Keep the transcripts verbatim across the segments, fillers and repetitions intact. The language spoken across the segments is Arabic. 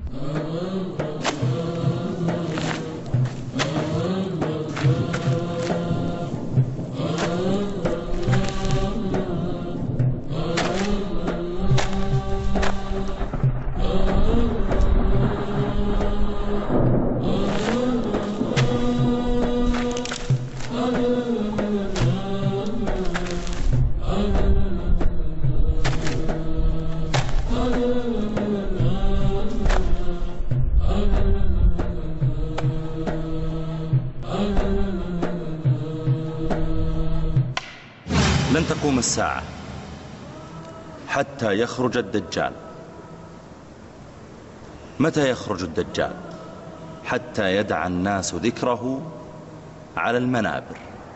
لن تقوم الساعة حتى يخرج الدجال. متى يخرج الدجال؟ حتى يدع الناس ذكره على المنابر.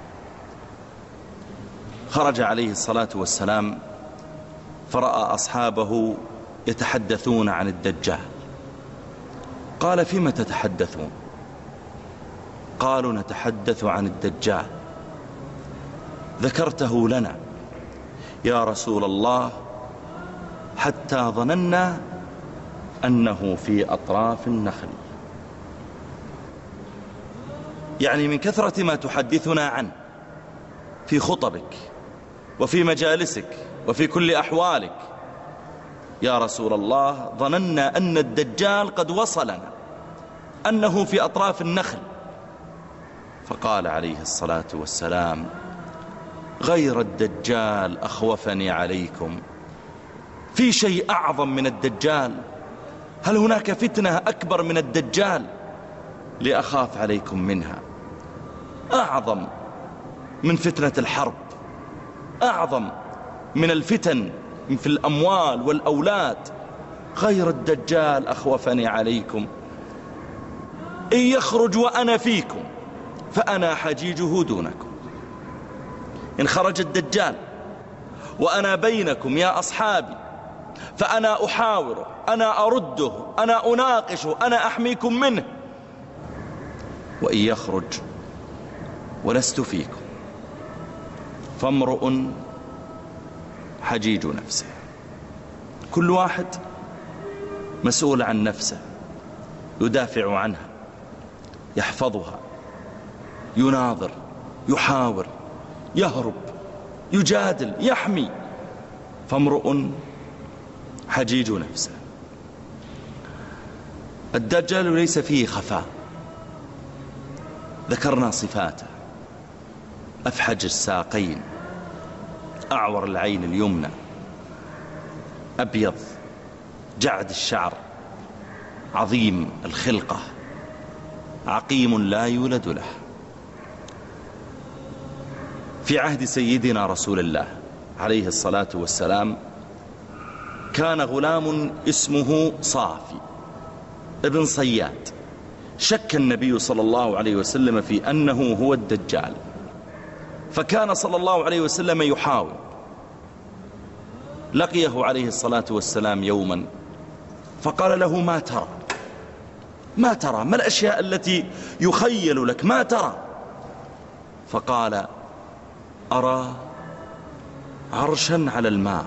خرج عليه الصلاة والسلام فرأى أصحابه يتحدثون عن الدجال. قال: فيما تتحدثون؟ قالوا: نتحدث عن الدجال. ذكرته لنا يا رسول الله حتى ظننا أنه في أطراف النخل. يعني من كثرة ما تحدثنا عنه في خطبك وفي مجالسك وفي كل أحوالك يا رسول الله ظننا أن الدجال قد وصلنا، أنه في أطراف النخل. فقال عليه الصلاة والسلام: غير الدجال أخوفني عليكم. في شيء أعظم من الدجال؟ هل هناك فتنة أكبر من الدجال لأخاف عليكم منها؟ أعظم من فتنة الحرب، أعظم من الفتن في الأموال والأولاد. غير الدجال أخوفني عليكم. إن يخرج وأنا فيكم فأنا حجيجه دونكم. إن خرج الدجال وأنا بينكم يا أصحابي فأنا أحاوره، أنا أرده، أنا أناقشه، أنا أحميكم منه. وإن يخرج ولست فيكم فامرؤ حجيج نفسه. كل واحد مسؤول عن نفسه، يدافع عنها، يحفظها، يناظر، يحاور، يهرب، يجادل، يحمي. فامرؤ حجيج نفسه. الدجال ليس فيه خفاء. ذكرنا صفاته: أفحج الساقين، أعور العين اليمنى، أبيض جعد الشعر، عظيم الخلقة، عقيم لا يولد له. في عهد سيدنا رسول الله عليه الصلاة والسلام كان غلام اسمه صافي ابن صياد. شك النبي صلى الله عليه وسلم في أنه هو الدجال، فكان صلى الله عليه وسلم يحاول. لقيه عليه الصلاة والسلام يوما فقال له: ما ترى؟ ما ترى؟ ما الأشياء التي يخيل لك؟ ما ترى؟ فقال: أرى عرشا على الماء.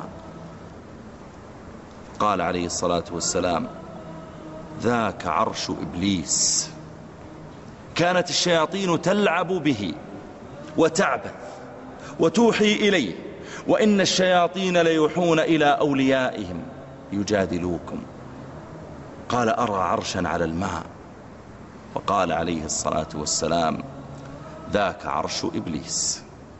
قال عليه الصلاة والسلام: ذاك عرش إبليس. كانت الشياطين تلعب به وتعبث وتوحي إليه، وإن الشياطين ليوحون إلى أوليائهم يجادلوكم. قال: أرى عرشا على الماء. وقال عليه الصلاة والسلام: ذاك عرش إبليس.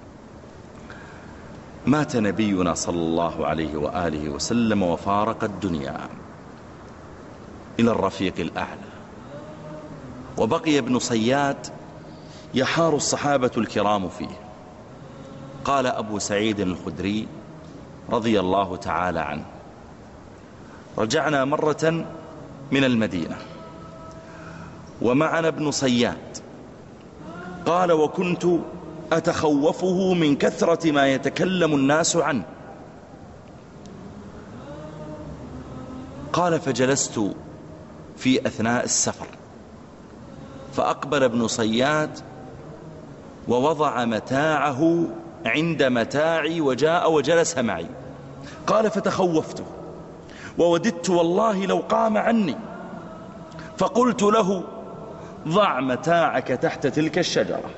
مات نبينا صلى الله عليه وآله وسلم وفارق الدنيا إلى الرفيق الأعلى، وبقي ابن صياد يحار الصحابة الكرام فيه. قال أبو سعيد الخدري رضي الله تعالى عنه: رجعنا مرة من المدينة ومعنا ابن صياد. قال: وكنت أتخوفه من كثرة ما يتكلم الناس عنه. قال: فجلست في أثناء السفر، فأقبل ابن صياد ووضع متاعه عند متاعي وجاء وجلس معي. قال: فتخوفته ووددت والله لو قام عني فقلت له ضع متاعك تحت تلك الشجرة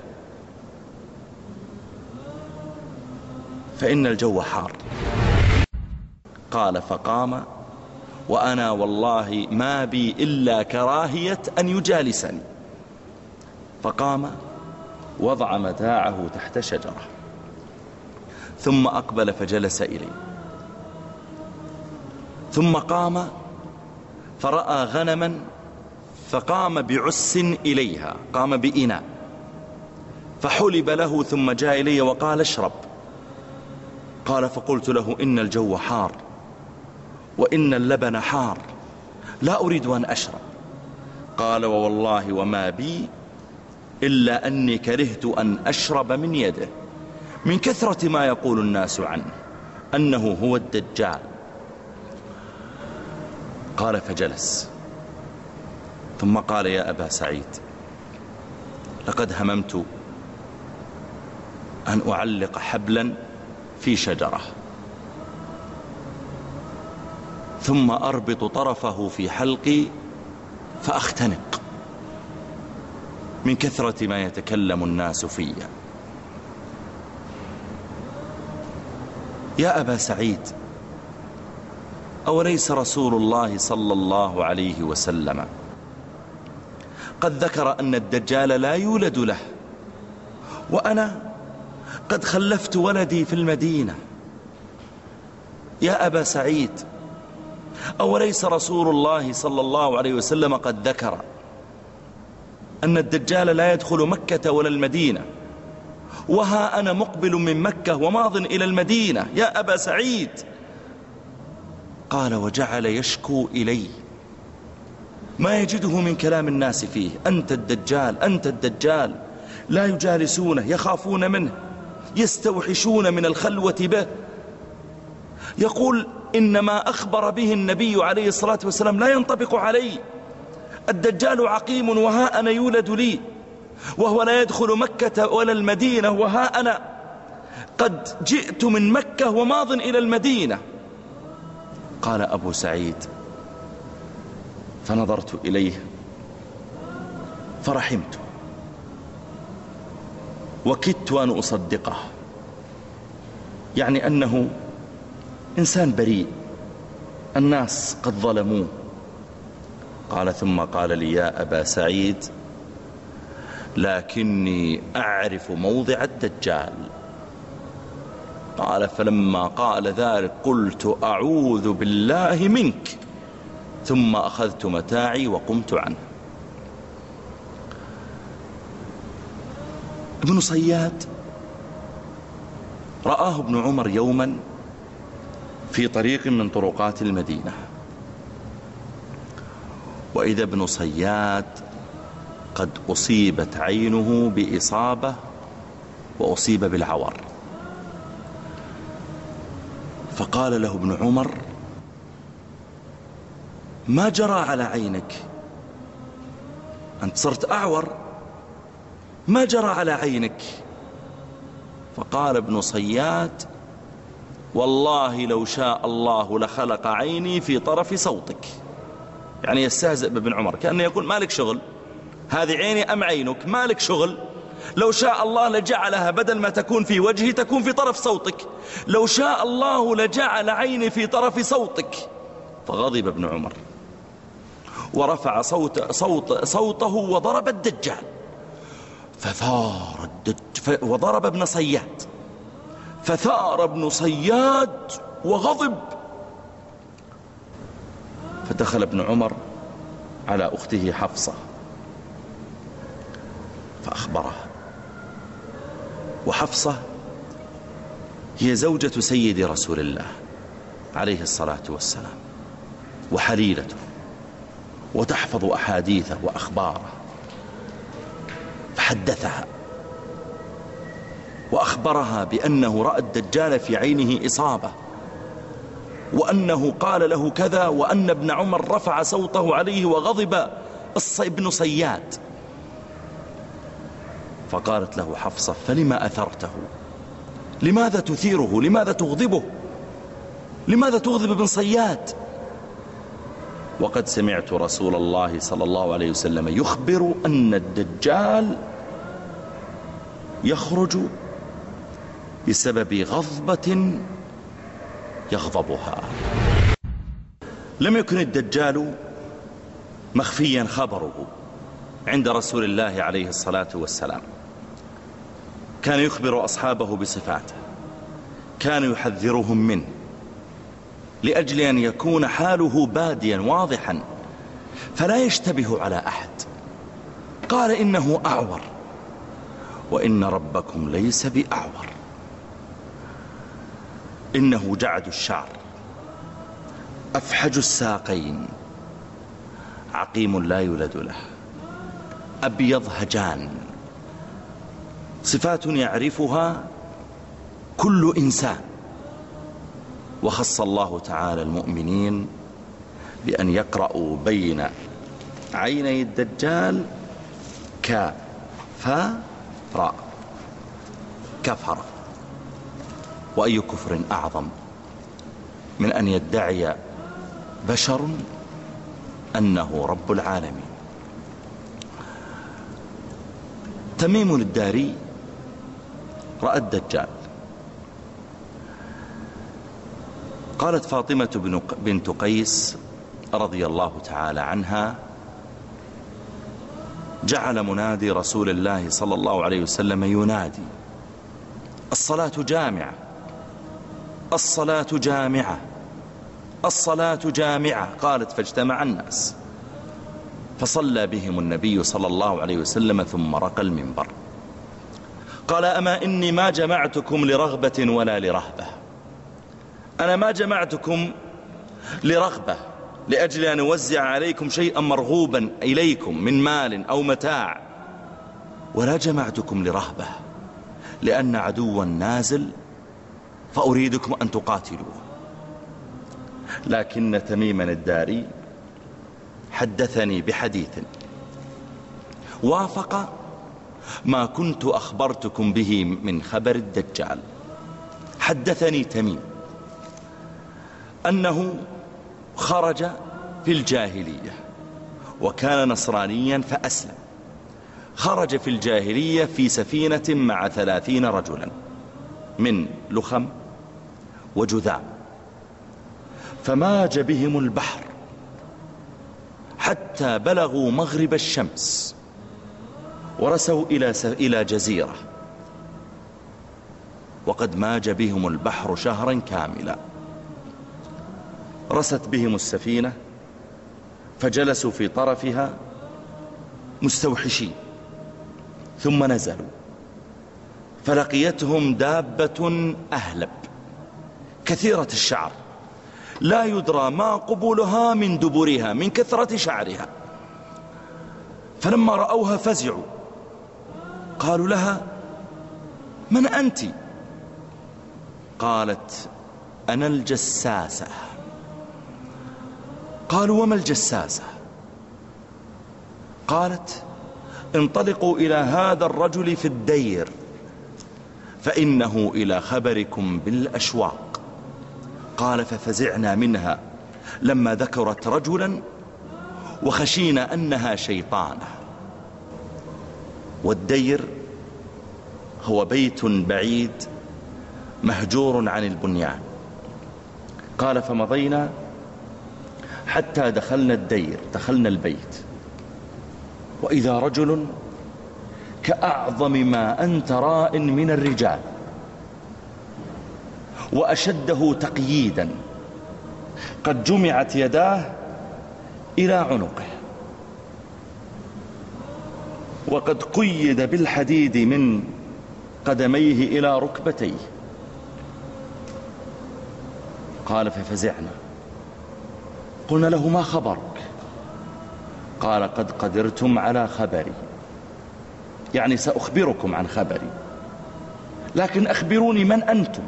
فإن الجو حار. قال فقام وأنا والله ما بي إلا كراهية أن يجالسني، فقام وضع متاعه تحت شجرة ثم أقبل فجلس إلي، ثم قام فرأى غنما فقام بعس إليها، قام بإناء فحلب له ثم جاء إلي وقال اشرب. قال فقلت له إن الجو حار وإن اللبن حار لا أريد أن أشرب. قال ووالله وما بي إلا أني كرهت أن أشرب من يده من كثرة ما يقول الناس عنه أنه هو الدجال. قال فجلس ثم قال يا أبا سعيد لقد هممت أن أعلق حبلا في شجرة ثم أربط طرفه في حلقي فأختنق من كثرة ما يتكلم الناس في. يا أبا سعيد أوليس رسول الله صلى الله عليه وسلم قد ذكر أن الدجال لا يولد له، وأنا قد خلفت ولدي في المدينة. يا أبا سعيد أوليس رسول الله صلى الله عليه وسلم قد ذكر أن الدجال لا يدخل مكة ولا المدينة، وها أنا مقبل من مكة وماض إلى المدينة يا أبا سعيد. قال وجعل يشكو إلي ما يجده من كلام الناس فيه، أنت الدجال أنت الدجال، لا يجالسونه، يخافون منه، يستوحشون من الخلوة به. يقول إنما أخبر به النبي عليه الصلاة والسلام لا ينطبق علي، الدجال عقيم وها أنا يولد لي، وهو لا يدخل مكة ولا المدينة، وها أنا قد جئت من مكة وماض إلى المدينة. قال أبو سعيد فنظرت إليه فرحمته وكدت أن أصدقه، يعني أنه إنسان بريء، الناس قد ظلموه. قال ثم قال لي يا أبا سعيد لكني أعرف موضع الدجال. قال فلما قال ذلك قلت أعوذ بالله منك، ثم أخذت متاعي وقمت عنه. ابن صياد رآه ابن عمر يوما في طريق من طرقات المدينة، وإذا ابن صياد قد أصيبت عينه بإصابة وأصيب بالعور. فقال له ابن عمر ما جرى على عينك؟ أنت صرت أعور، ما جرى على عينك؟ فقال ابن صياد والله لو شاء الله لخلق عيني في طرف صوتك، يعني يستهزئ بابن عمر، كأنه يقول مالك شغل، هذه عيني أم عينك؟ مالك شغل، لو شاء الله لجعلها بدل ما تكون في وجهي تكون في طرف صوتك، لو شاء الله لجعل عيني في طرف صوتك. فغضب ابن عمر ورفع صوت صوت صوته وضرب الدجال، فثار الدج وضرب ابن صياد، فثار ابن صياد وغضب. فدخل ابن عمر على أخته حفصة فأخبرها، وحفصة هي زوجة سيد رسول الله عليه الصلاة والسلام وحليلته، وتحفظ أحاديثه وأخباره. فحدثها وأخبرها بأنه رأى الدجال في عينه إصابة، وأنه قال له كذا، وأن ابن عمر رفع صوته عليه وغضب ابن صياد. فقالت له حفصة فلما أثرته؟ لماذا تثيره؟ لماذا تغضبه؟ لماذا تغضب ابن صياد؟ وقد سمعت رسول الله صلى الله عليه وسلم يخبر أن الدجال يخرج بسبب غضبة يغضبها. لم يكن الدجال مخفيا خبره عند رسول الله عليه الصلاة والسلام، كان يخبر أصحابه بصفاته، كان يحذرهم منه لأجل أن يكون حاله باديا واضحا فلا يشتبه على أحد. قال إنه أعور، وإن ربكم ليس بأعور، إنه جعد الشعر أفحج الساقين عقيم لا يولد له أبيض هجان، صفات يعرفها كل إنسان. وخص الله تعالى المؤمنين بأن يقرأوا بين عيني الدجال كفر كفر. وأي كفر أعظم من أن يدعي بشر أنه رب العالمين. تميم الداري رأى الدجال. قالت فاطمة بنت قيس رضي الله تعالى عنها: جعل منادي رسول الله صلى الله عليه وسلم ينادي: الصلاة جامعة، الصلاة جامعة، الصلاة جامعة. قالت: فاجتمع الناس فصلى بهم النبي صلى الله عليه وسلم ثم رقى المنبر. قال: أما إني ما جمعتكم لرغبة ولا لرهبة، أنا ما جمعتكم لرغبة لأجل أن أوزع عليكم شيئا مرغوبا إليكم من مال أو متاع، ولا جمعتكم لرهبة لأن عدوا نازل فأريدكم أن تقاتلوه. لكن تميما الداري حدثني بحديث وافق ما كنت أخبرتكم به من خبر الدجال. حدثني تميم أنه خرج في الجاهلية وكان نصرانيا فأسلم. خرج في الجاهلية في سفينة مع ثلاثين رجلا من لخم وجذام، فماج بهم البحر حتى بلغوا مغرب الشمس ورسوا إلى إلى جزيرة، وقد ماج بهم البحر شهرا كاملا. رست بهم السفينة فجلسوا في طرفها مستوحشين، ثم نزلوا فلقيتهم دابة أهلب كثيرة الشعر لا يدرى ما قبولها من دبرها من كثرة شعرها. فلما رأوها فزعوا، قالوا لها: من أنت؟ قالت: أنا الجساسة. قالوا: وما الجساسة؟ قالت: انطلقوا إلى هذا الرجل في الدير فإنه إلى خبركم بالأشواق. قال: ففزعنا منها لما ذكرت رجلا وخشينا أنها شيطانة. والدير هو بيت بعيد مهجور عن البنيان. قال: فمضينا حتى دخلنا الدير، دخلنا البيت، وإذا رجل كأعظم ما أنت راء من الرجال وأشده تقييدا، قد جمعت يداه إلى عنقه وقد قيد بالحديد من قدميه إلى ركبتيه. قال: ففزعنا، قلنا له: ما خبرك؟ قال: قد قدرتم على خبري، يعني سأخبركم عن خبري، لكن أخبروني من أنتم؟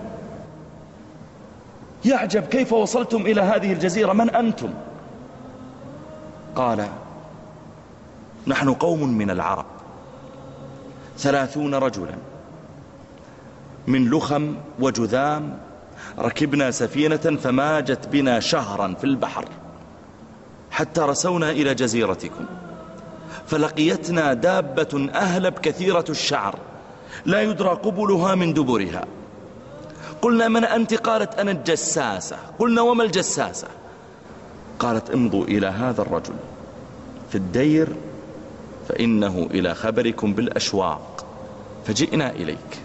يعجب كيف وصلتم إلى هذه الجزيرة، من أنتم؟ قال: نحن قوم من العرب ثلاثون رجلا من لخم وجذام، ركبنا سفينة فماجت بنا شهرا في البحر حتى رسونا إلى جزيرتكم، فلقيتنا دابة أهلب كثيرة الشعر لا يدرى قبلها من دبرها. قلنا من أنت؟ قالت أنا الجساسة. قلنا وما الجساسة؟ قالت امضوا إلى هذا الرجل في الدير فإنه إلى خبركم بالأشواق، فجئنا إليك.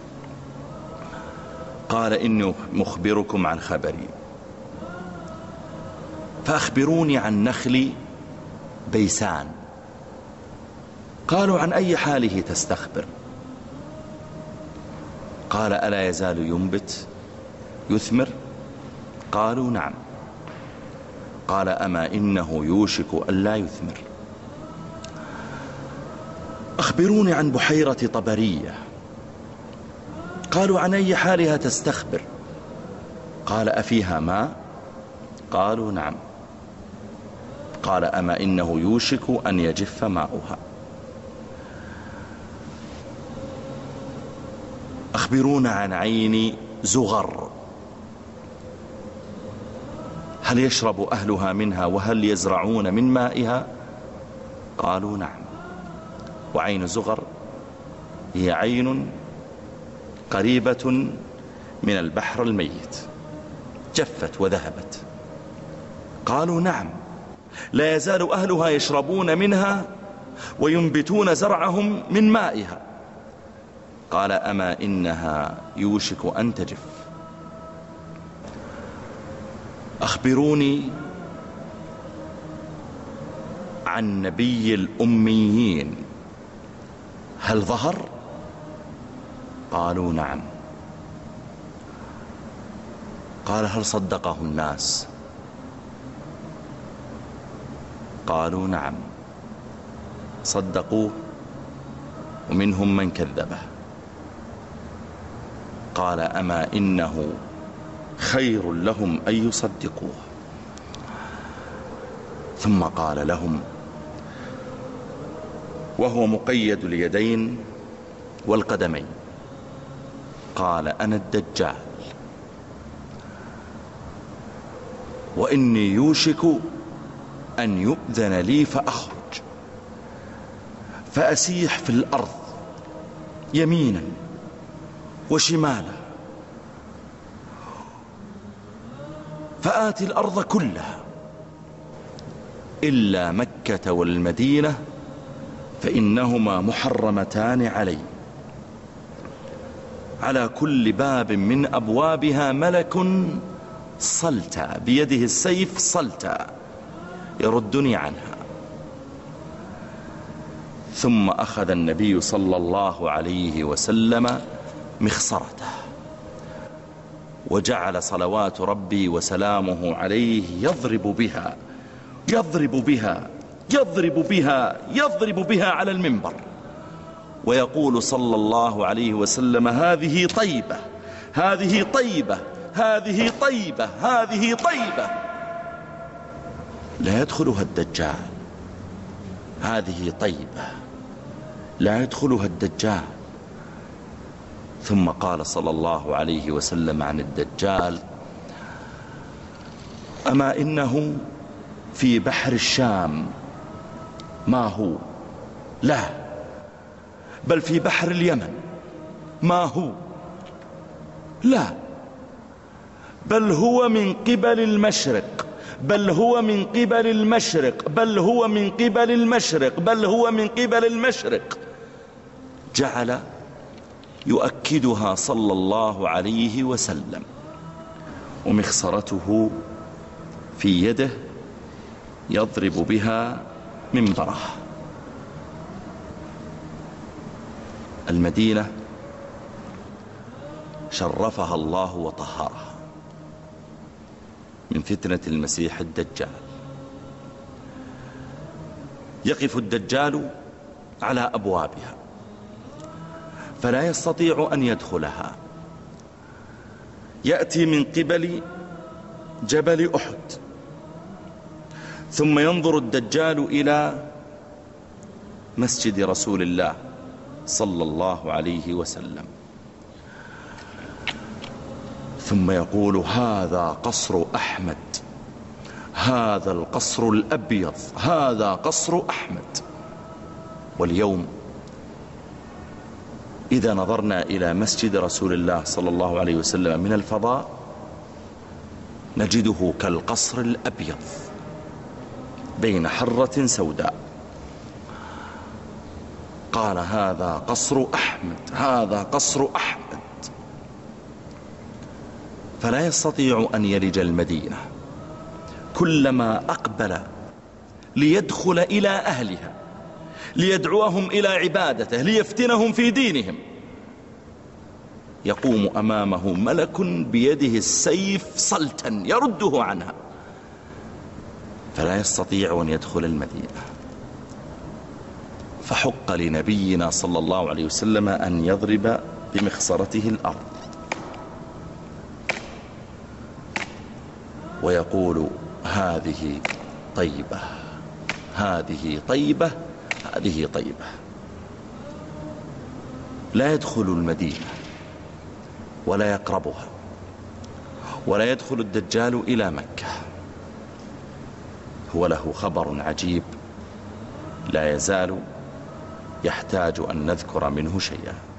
قال إني مخبركم عن خبري، فأخبروني عن نخل بيسان. قالوا عن أي حاله تستخبر؟ قال ألا يزال ينبت يثمر؟ قالوا نعم. قال أما إنه يوشك ألا يثمر. أخبروني عن بحيرة طبرية. قالوا عن أي حالها تستخبر؟ قال أفيها ماء؟ قالوا نعم. قال أما إنه يوشك أن يجف ماؤها. أخبرونا عن عين زغر، هل يشرب أهلها منها وهل يزرعون من مائها؟ قالوا نعم. وعين زغر هي عين قريبة من البحر الميت، جفت وذهبت. قالوا نعم. لا يزال أهلها يشربون منها وينبتون زرعهم من مائها. قال أما إنها يوشك أن تجف. أخبروني عن نبي الأميين، هل ظهر؟ قالوا نعم. قال هل صدقه الناس؟ قالوا نعم صدقوه ومنهم من كذبه. قال أما إنه خير لهم أن يصدقوه. ثم قال لهم وهو مقيد اليدين والقدمين، قال أنا الدجال، وإني يوشك أن يؤذن لي فأخرج فأسيح في الأرض يمينا وشمالا، فآتي الأرض كلها إلا مكة والمدينة فإنهما محرمتان علي، على كل باب من أبوابها ملك صلتا بيده السيف صلتا يردني عنها. ثم أخذ النبي صلى الله عليه وسلم مخصرته وجعل صلوات ربي وسلامه عليه يضرب بها يضرب بها يضرب بها يضرب بها على المنبر، ويقول صلى الله عليه وسلم هذه طيبة هذه طيبة هذه طيبة هذه طيبة لا يدخلها الدجال، هذه طيبة لا يدخلها الدجال. ثم قال صلى الله عليه وسلم عن الدجال أما إنه في بحر الشام، ما هو؟ لا، بل في بحر اليمن. ما هو؟ لا، بل هو من قبل المشرق بل هو من قبل المشرق بل هو من قبل المشرق بل هو من قبل المشرق. جعل يؤكدها صلى الله عليه وسلم، ومخصرته في يده يضرب بها منبره. المدينة شرفها الله وطهرها من فتنة المسيح الدجال. يقف الدجال على أبوابها فلا يستطيع أن يدخلها. يأتي من قبل جبل أحد، ثم ينظر الدجال إلى مسجد رسول الله صلى الله عليه وسلم، ثم يقول هذا قصر أحمد هذا القصر الأبيض، هذا قصر أحمد. واليوم إذا نظرنا إلى مسجد رسول الله صلى الله عليه وسلم من الفضاء نجده كالقصر الأبيض بين حرة سوداء. قال هذا قصر أحمد، هذا قصر أحمد. فلا يستطيع أن يلج المدينة، كلما أقبل ليدخل إلى أهلها ليدعوهم إلى عبادته ليفتنهم في دينهم يقوم أمامه ملك بيده السيف صلتا يرده عنها، فلا يستطيع أن يدخل المدينة. فحق لنبينا صلى الله عليه وسلم أن يضرب بمخصرته الأرض ويقول هذه طيبة، هذه طيبة، هذه طيبة. لا يدخل المدينة ولا يقربها ولا يدخل الدجال إلى مكة. هو له خبر عجيب لا يزال يحتاج أن نذكر منه شيئا.